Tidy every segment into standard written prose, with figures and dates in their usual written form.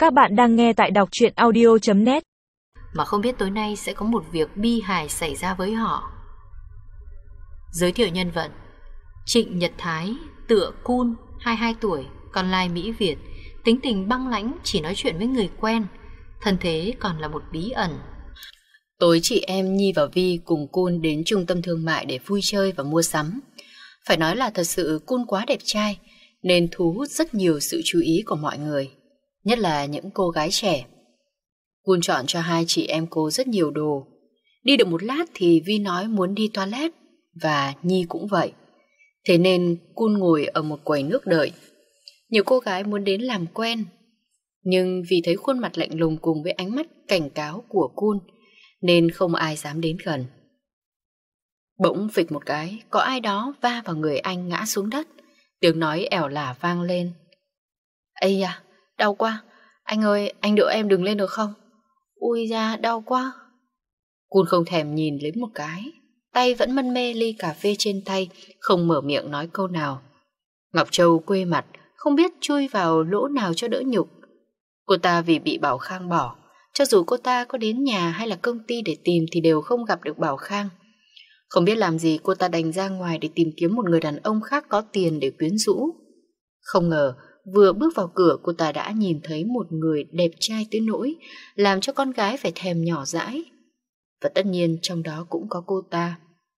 Các bạn đang nghe tại đọc truyện audio.net. Mà không biết tối nay sẽ có một việc bi hài xảy ra với họ. Giới thiệu nhân vật: Trịnh Nhật Thái, tựa Kun, 22 tuổi, con lai Mỹ Việt, tính tình băng lãnh, chỉ nói chuyện với người quen, thân thế còn là một bí ẩn. Tối chị em Nhi và Vi cùng Kun đến trung tâm thương mại để vui chơi và mua sắm. Phải nói là thật sự Kun quá đẹp trai nên thu hút rất nhiều sự chú ý của mọi người, nhất là những cô gái trẻ. Kun chọn cho hai chị em cô rất nhiều đồ. Đi được một lát thì Vi nói muốn đi toilet, và Nhi cũng vậy. Thế nên Kun ngồi ở một quầy nước đợi. Nhiều cô gái muốn đến làm quen, nhưng vì thấy khuôn mặt lạnh lùng cùng với ánh mắt cảnh cáo của Kun nên không ai dám đến gần. Bỗng phịch một cái, có ai đó va vào người anh ngã xuống đất. Tiếng nói ẻo lả vang lên: "Ây da, đau quá. Anh ơi, anh đỡ em đứng lên được không? Ui da, đau quá." Kun không thèm nhìn lấy một cái, tay vẫn mân mê ly cà phê trên tay, không mở miệng nói câu nào. Ngọc Châu quê mặt, không biết chui vào lỗ nào cho đỡ nhục. Cô ta vì bị Bảo Khang bỏ, cho dù cô ta có đến nhà hay là công ty để tìm thì đều không gặp được Bảo Khang. Không biết làm gì, cô ta đành ra ngoài để tìm kiếm một người đàn ông khác có tiền để quyến rũ. Không ngờ, vừa bước vào cửa cô ta đã nhìn thấy một người đẹp trai tới nỗi làm cho con gái phải thèm nhỏ dãi. Và tất nhiên trong đó cũng có cô ta.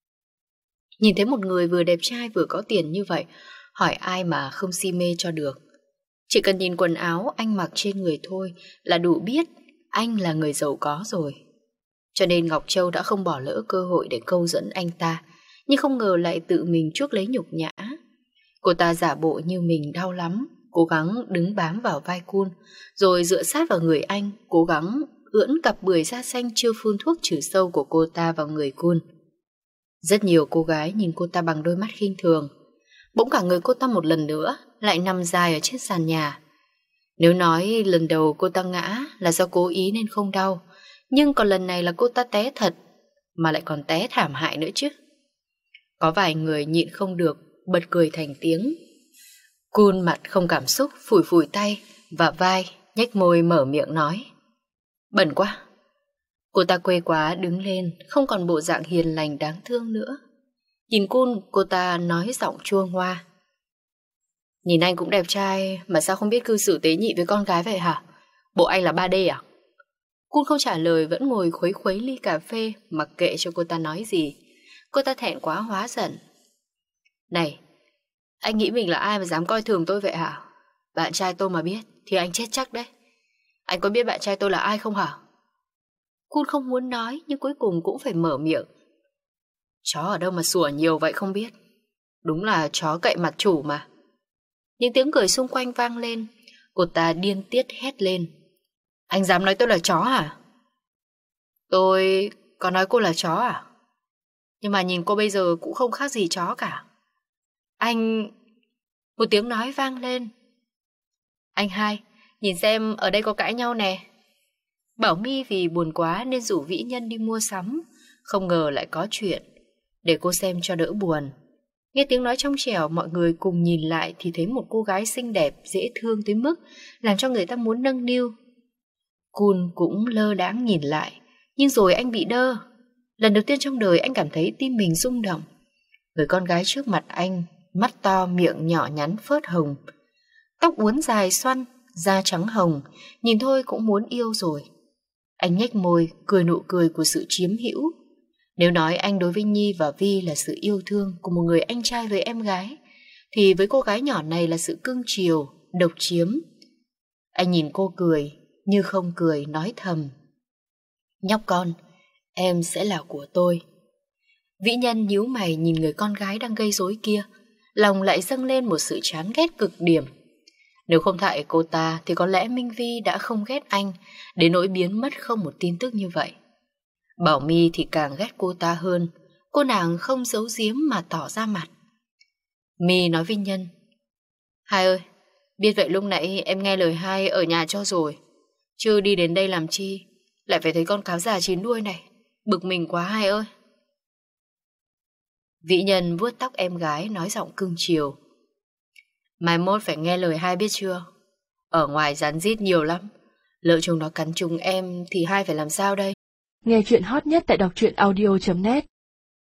Nhìn thấy một người vừa đẹp trai vừa có tiền như vậy, hỏi ai mà không si mê cho được. Chỉ cần nhìn quần áo anh mặc trên người thôi là đủ biết anh là người giàu có rồi. Cho nên Ngọc Châu đã không bỏ lỡ cơ hội để câu dẫn anh ta, nhưng không ngờ lại tự mình chuốc lấy nhục nhã. Cô ta giả bộ như mình đau lắm, cố gắng đứng bám vào vai Kun, rồi dựa sát vào người anh, cố gắng ưỡn cặp bưởi da xanh chưa phun thuốc trừ sâu của cô ta vào người Kun. Rất nhiều cô gái nhìn cô ta bằng đôi mắt khinh thường. Bỗng cả người cô ta một lần nữa lại nằm dài ở trên sàn nhà. Nếu nói lần đầu cô ta ngã là do cố ý nên không đau, nhưng còn lần này là cô ta té thật, mà lại còn té thảm hại nữa chứ. Có vài người nhịn không được bật cười thành tiếng. Kun mặt không cảm xúc, phủi phủi tay và vai, nhếch môi mở miệng nói: "Bẩn quá." Cô ta quê quá đứng lên, không còn bộ dạng hiền lành đáng thương nữa. Nhìn Kun, cô ta nói giọng chua ngoa: "Nhìn anh cũng đẹp trai mà sao không biết cư xử tế nhị với con gái vậy hả? Bộ anh là 3D à?" Kun không trả lời, vẫn ngồi khuấy khuấy ly cà phê, mặc kệ cho cô ta nói gì. Cô ta thẹn quá hóa giận: "Này, anh nghĩ mình là ai mà dám coi thường tôi vậy hả? Bạn trai tôi mà biết thì anh chết chắc đấy. Anh có biết bạn trai tôi là ai không hả?" Kun không muốn nói nhưng cuối cùng cũng phải mở miệng: "Chó ở đâu mà sủa nhiều vậy không biết. Đúng là chó cậy mặt chủ mà." Những tiếng cười xung quanh vang lên. Cô ta điên tiết hét lên: "Anh dám nói tôi là chó hả?" "Tôi có nói cô là chó à? Nhưng mà nhìn cô bây giờ cũng không khác gì chó cả." "Anh..." Một tiếng nói vang lên: "Anh hai, nhìn xem ở đây có cãi nhau nè." Bảo My vì buồn quá nên rủ Vĩ Nhân đi mua sắm, không ngờ lại có chuyện. Để cô xem cho đỡ buồn. Nghe tiếng nói trong trẻo, mọi người cùng nhìn lại thì thấy một cô gái xinh đẹp, dễ thương tới mức làm cho người ta muốn nâng niu. Kun cũng lơ đãng nhìn lại, nhưng rồi anh bị đơ. Lần đầu tiên trong đời anh cảm thấy tim mình rung động. Người con gái trước mặt anh, mắt to, miệng nhỏ nhắn phớt hồng, tóc uốn dài xoăn, da trắng hồng, nhìn thôi cũng muốn yêu rồi. Anh nhếch môi, cười nụ cười của sự chiếm hữu. Nếu nói anh đối với Nhi và Vi là sự yêu thương của một người anh trai với em gái, thì với cô gái nhỏ này là sự cưng chiều, độc chiếm. Anh nhìn cô cười, như không cười, nói thầm: "Nhóc con, em sẽ là của tôi." Vĩ Nhân nhíu mày nhìn người con gái đang gây rối kia, lòng lại dâng lên một sự chán ghét cực điểm. Nếu không tại cô ta thì có lẽ Minh Vi đã không ghét anh đến nỗi biến mất không một tin tức như vậy. Bảo My thì càng ghét cô ta hơn. Cô nàng không giấu giếm mà tỏ ra mặt. My nói với Nhân: "Hai ơi, biết vậy lúc nãy em nghe lời hai ở nhà cho rồi, chứ đi đến đây làm chi, lại phải thấy con cáo già chín đuôi này. Bực mình quá hai ơi." Vĩ Nhân vuốt tóc em gái nói giọng cưng chiều: "Mai mốt phải nghe lời hai biết chưa? Ở ngoài rắn rít nhiều lắm, Lỡ chúng nó cắn trúng em thì hai phải làm sao đây? Nghe chuyện hot nhất tại đọc truyện audio.net